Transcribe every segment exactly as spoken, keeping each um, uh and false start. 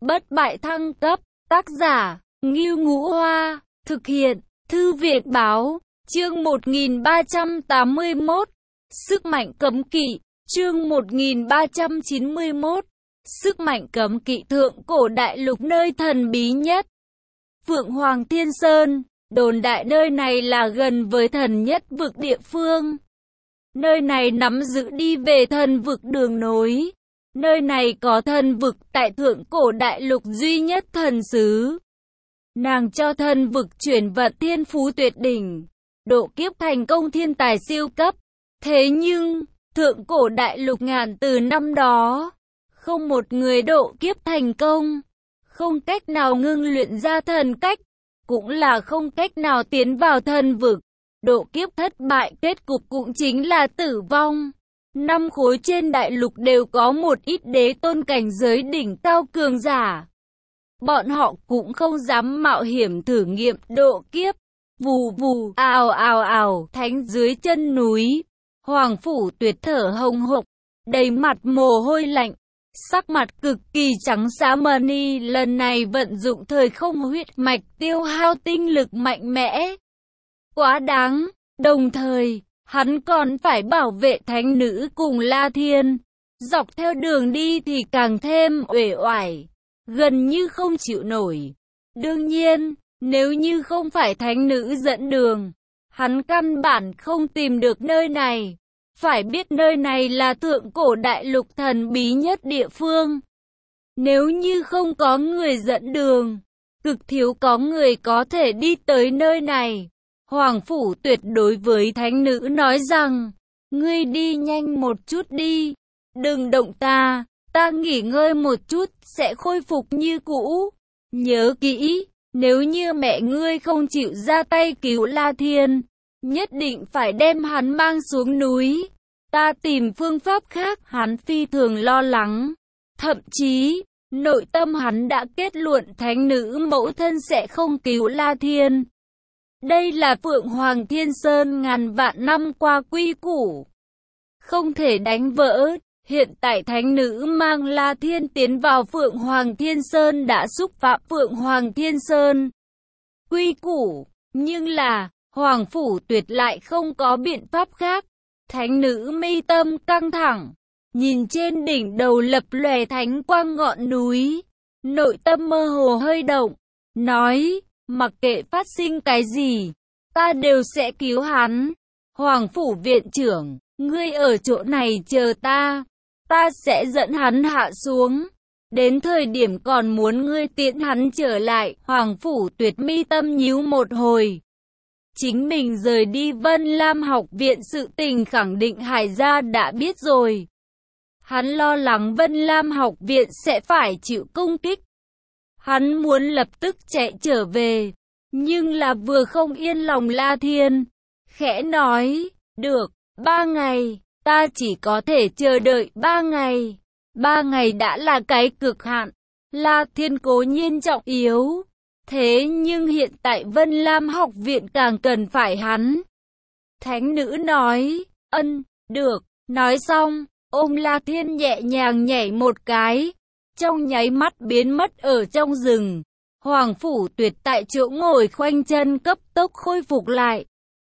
Bất bại thăng cấp, tác giả, Ngưu Ngũ Hoa, thực hiện, Thư viện Báo, chương một nghìn ba trăm tám mươi mốt, Sức mạnh cấm kỵ, chương một nghìn ba trăm chín mươi mốt, Sức mạnh cấm kỵ thượng cổ đại lục nơi thần bí nhất. Phượng Hoàng Thiên Sơn, đồn đại nơi này là gần với thần nhất vực địa phương. Nơi này nắm giữ đi về thần vực đường nối. Nơi này có thần vực tại thượng cổ đại lục duy nhất thần xứ. Nàng cho thần vực chuyển vận thiên phú tuyệt đỉnh, độ kiếp thành công thiên tài siêu cấp. Thế nhưng, thượng cổ đại lục ngàn từ năm đó, không một người độ kiếp thành công, không cách nào ngưng luyện ra thần cách, cũng là không cách nào tiến vào thần vực. Độ kiếp thất bại kết cục cũng chính là tử vong. Năm khối trên đại lục đều có một ít đế tôn cảnh giới đỉnh cao cường giả. Bọn họ cũng không dám mạo hiểm thử nghiệm độ kiếp. Vù vù, ào ào ào, thánh dưới chân núi. Hoàng Phủ Tuyệt thở hồng hộc, đầy mặt mồ hôi lạnh, sắc mặt cực kỳ trắng xám. Money lần này vận dụng thời không huyết mạch tiêu hao tinh lực mạnh mẽ. Quá đáng, đồng thời, hắn còn phải bảo vệ thánh nữ cùng La Thiên. Dọc theo đường đi thì càng thêm uể oải, gần như không chịu nổi. Đương nhiên, nếu như không phải thánh nữ dẫn đường, hắn căn bản không tìm được nơi này. Phải biết nơi này là thượng cổ đại lục thần bí nhất địa phương. Nếu như không có người dẫn đường, cực thiếu có người có thể đi tới nơi này. Hoàng Phủ Tuyệt đối với thánh nữ nói rằng, ngươi đi nhanh một chút đi, đừng động ta, ta nghỉ ngơi một chút sẽ khôi phục như cũ. Nhớ kỹ, nếu như mẹ ngươi không chịu ra tay cứu La Thiên, nhất định phải đem hắn mang xuống núi. Ta tìm phương pháp khác. Hắn phi thường lo lắng, thậm chí, nội tâm hắn đã kết luận thánh nữ mẫu thân sẽ không cứu La Thiên. Đây là Phượng Hoàng Thiên Sơn ngàn vạn năm qua quy củ, không thể đánh vỡ. Hiện tại thánh nữ mang La Thiên tiến vào Phượng Hoàng Thiên Sơn đã xúc phạm Phượng Hoàng Thiên Sơn quy củ, nhưng là Hoàng Phủ Tuyệt lại không có biện pháp khác. Thánh nữ mi tâm căng thẳng, nhìn trên đỉnh đầu lập lòe thánh quang ngọn núi, nội tâm mơ hồ hơi động, nói, mặc kệ phát sinh cái gì, ta đều sẽ cứu hắn. Hoàng Phủ viện trưởng, ngươi ở chỗ này chờ ta, ta sẽ dẫn hắn hạ xuống. Đến thời điểm còn muốn ngươi tiễn hắn trở lại. Hoàng Phủ Tuyệt mi tâm nhíu một hồi. Chính mình rời đi Vân Lam học viện sự tình khẳng định Hải gia đã biết rồi. Hắn lo lắng Vân Lam học viện sẽ phải chịu công kích. Hắn muốn lập tức chạy trở về, nhưng là vừa không yên lòng La Thiên. Khẽ nói, được, ba ngày, ta chỉ có thể chờ đợi ba ngày. Ba ngày đã là cái cực hạn. La Thiên cố nhiên trọng yếu. Thế nhưng hiện tại Vân Lam học viện càng cần phải hắn. Thánh nữ nói, ân, được, nói xong, ôm La Thiên nhẹ nhàng nhảy một cái, trong nháy mắt biến mất ở trong rừng. Hoàng Phủ Tuyệt tại chỗ ngồi khoanh chân cấp tốc khôi phục lại.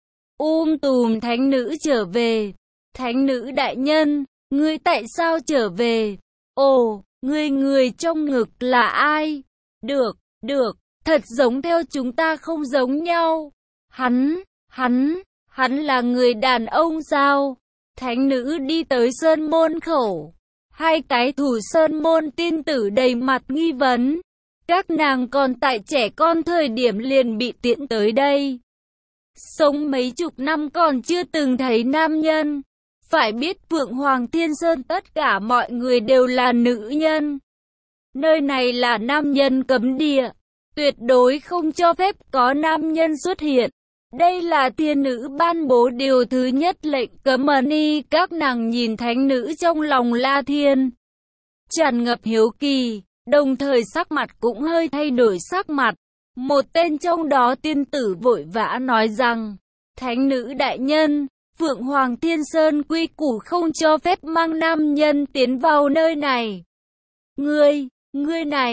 Um tùm thánh nữ trở về. Thánh nữ đại nhân, ngươi tại sao trở về? Ồ, ngươi người trong ngực là ai? Được, được. Thật giống theo chúng ta không giống nhau. Hắn, hắn, hắn là người đàn ông sao? Thánh nữ đi tới sơn môn khẩu. Hai cái thủ sơn môn tiên tử đầy mặt nghi vấn. Các nàng còn tại trẻ con thời điểm liền bị tiễn tới đây. Sống mấy chục năm còn chưa từng thấy nam nhân. Phải biết Phượng Hoàng Thiên Sơn tất cả mọi người đều là nữ nhân. Nơi này là nam nhân cấm địa. Tuyệt đối không cho phép có nam nhân xuất hiện. Đây là thiên nữ ban bố điều thứ nhất lệnh cấm. Money các nàng nhìn thánh nữ trong lòng La Thiên, tràn ngập hiếu kỳ, đồng thời sắc mặt cũng hơi thay đổi sắc mặt. Một tên trong đó tiên tử vội vã nói rằng, thánh nữ đại nhân, Phượng Hoàng Thiên Sơn quy củ không cho phép mang nam nhân tiến vào nơi này. Ngươi, ngươi này,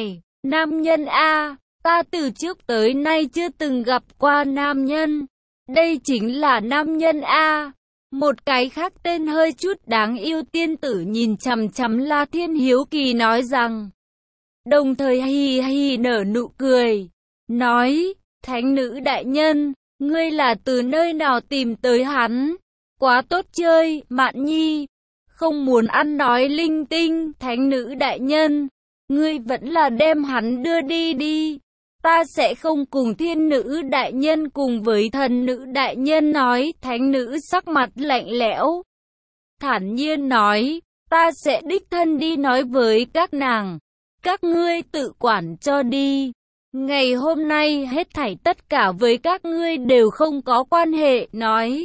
Nam nhân a, ta từ trước tới nay chưa từng gặp qua nam nhân. Đây chính là nam nhân a. Một cái khác tên hơi chút đáng yêu tiên tử nhìn chằm chằm La Thiên hiếu kỳ nói rằng. Đồng thời hì hì nở nụ cười. Nói, thánh nữ đại nhân, ngươi là từ nơi nào tìm tới hắn? Quá tốt chơi, Mạn Nhi. Không muốn ăn nói linh tinh, thánh nữ đại nhân. Ngươi vẫn là đem hắn đưa đi đi. Ta sẽ không cùng thiên nữ đại nhân cùng với thần nữ đại nhân nói. Thánh nữ sắc mặt lạnh lẽo. Thản nhiên nói, ta sẽ đích thân đi nói với các nàng. Các ngươi tự quản cho đi. Ngày hôm nay hết thảy tất cả với các ngươi đều không có quan hệ, nói.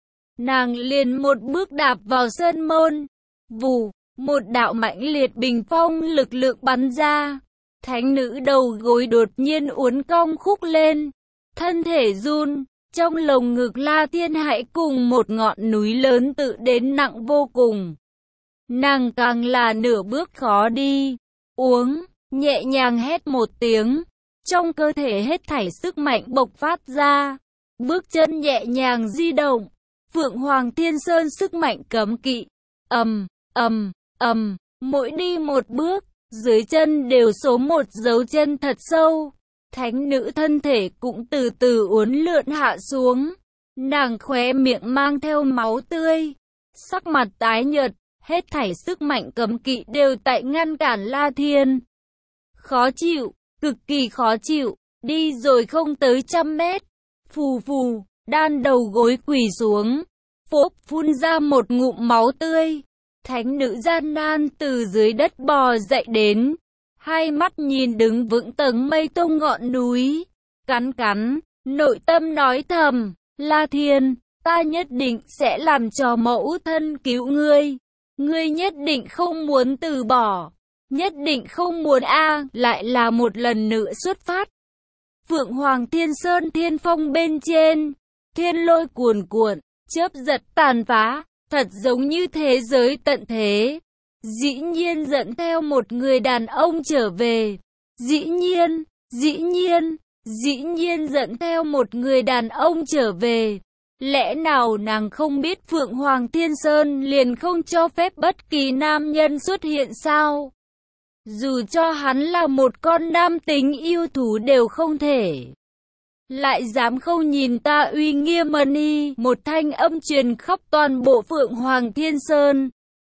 Nàng liền một bước đạp vào sân môn. Vù, một đạo mãnh liệt bình phong lực lượng bắn ra. Thánh nữ đầu gối đột nhiên uốn cong khúc lên. Thân thể run, trong lồng ngực La Thiên Hãy cùng một ngọn núi lớn tự đến nặng vô cùng. Nàng càng là nửa bước khó đi. Uống, nhẹ nhàng hét một tiếng. Trong cơ thể hết thảy sức mạnh bộc phát ra. Bước chân nhẹ nhàng di động. Phượng Hoàng Thiên Sơn sức mạnh cấm kỵ. Ầm, ầm, ầm, mỗi đi một bước, dưới chân đều số một dấu chân thật sâu. Thánh nữ thân thể cũng từ từ uốn lượn hạ xuống. Nàng khóe miệng mang theo máu tươi. Sắc mặt tái nhợt, hết thảy sức mạnh cấm kỵ đều tại ngăn cản La Thiên. Khó chịu, cực kỳ khó chịu, đi rồi không tới trăm mét. Phù phù, đan đầu gối quỳ xuống. Phốp phun ra một ngụm máu tươi. Thánh nữ gian nan từ dưới đất bò dậy đến. Hai mắt nhìn đứng vững tầng mây tung ngọn núi. Cắn cắn, nội tâm nói thầm. La Thiên, ta nhất định sẽ làm cho mẫu thân cứu ngươi. Ngươi nhất định không muốn từ bỏ. Nhất định không muốn a lại là một lần nữa xuất phát. Phượng Hoàng Thiên Sơn thiên phong bên trên. Thiên lôi cuồn cuộn, chớp giật tàn phá. Thật giống như thế giới tận thế. Dĩ nhiên dẫn theo một người đàn ông trở về. Dĩ nhiên, dĩ nhiên, dĩ nhiên dẫn theo một người đàn ông trở về. Lẽ nào nàng không biết Phượng Hoàng Thiên Sơn liền không cho phép bất kỳ nam nhân xuất hiện sao? Dù cho hắn là một con nam tính yêu thú đều không thể. Lại dám không nhìn ta uy nghiêm mani, một thanh âm truyền khắp toàn bộ Phượng Hoàng Thiên Sơn.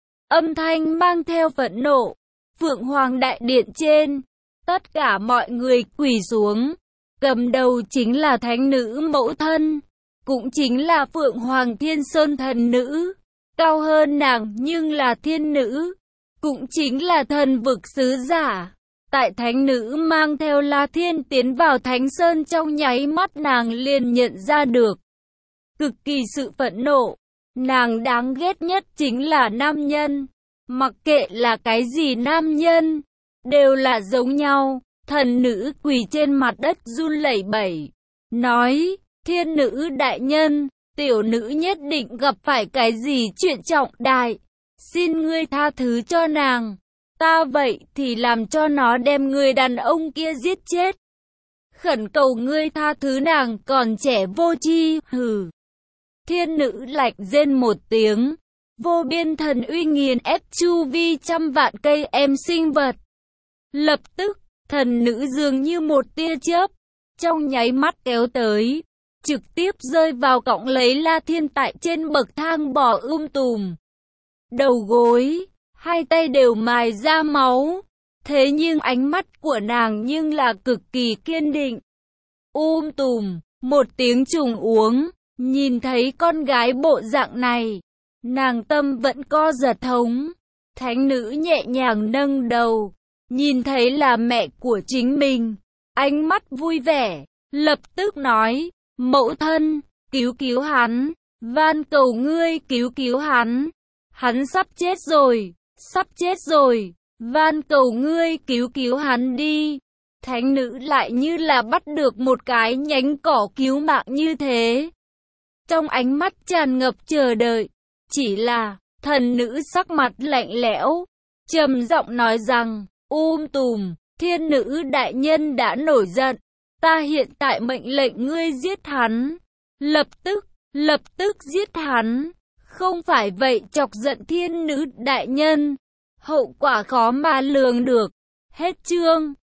Âm thanh mang theo phẫn nộ. Phượng Hoàng Đại Điện trên, tất cả mọi người quỳ xuống. Cầm đầu chính là thánh nữ mẫu thân, cũng chính là Phượng Hoàng Thiên Sơn thần nữ. Cao hơn nàng nhưng là thiên nữ, cũng chính là thần vực sứ giả. Tại thánh nữ mang theo La Thiên tiến vào Thánh Sơn trong nháy mắt nàng liền nhận ra được. Cực kỳ sự phẫn nộ. Nàng đáng ghét nhất chính là nam nhân. Mặc kệ là cái gì nam nhân, đều là giống nhau. Thần nữ quỳ trên mặt đất run lẩy bẩy. Nói, thiên nữ đại nhân, tiểu nữ nhất định gặp phải cái gì chuyện trọng đại. Xin ngươi tha thứ cho nàng. Ta vậy thì làm cho nó đem người đàn ông kia giết chết. Khẩn cầu ngươi tha thứ nàng còn trẻ vô tri, hừ. Thiên nữ lạnh rên một tiếng. Vô biên thần uy nghiền ép chu vi trăm vạn cây em sinh vật. Lập tức, thần nữ dường như một tia chớp, trong nháy mắt kéo tới, trực tiếp rơi vào cõng lấy La Thiên tại trên bậc thang bò um tùm. Đầu gối, hai tay đều mài ra máu, thế nhưng ánh mắt của nàng nhưng là cực kỳ kiên định. Um tùm, một tiếng trùng uống, nhìn thấy con gái bộ dạng này, nàng tâm vẫn co giật thống. Thánh nữ nhẹ nhàng nâng đầu, nhìn thấy là mẹ của chính mình, ánh mắt vui vẻ, lập tức nói, mẫu thân, cứu cứu hắn, van cầu ngươi cứu cứu hắn, hắn sắp chết rồi, sắp chết rồi, van cầu ngươi cứu cứu hắn đi. Thánh nữ lại như là bắt được một cái nhánh cỏ cứu mạng như thế. Trong ánh mắt tràn ngập chờ đợi, chỉ là, thần nữ sắc mặt lạnh lẽo, trầm giọng nói rằng, um tùm, Thiên nữ đại nhân đã nổi giận. Ta hiện tại mệnh lệnh ngươi giết hắn. Lập tức, lập tức giết hắn. Không phải vậy chọc giận thiên nữ đại nhân. Hậu quả khó mà lường được. Hết chương.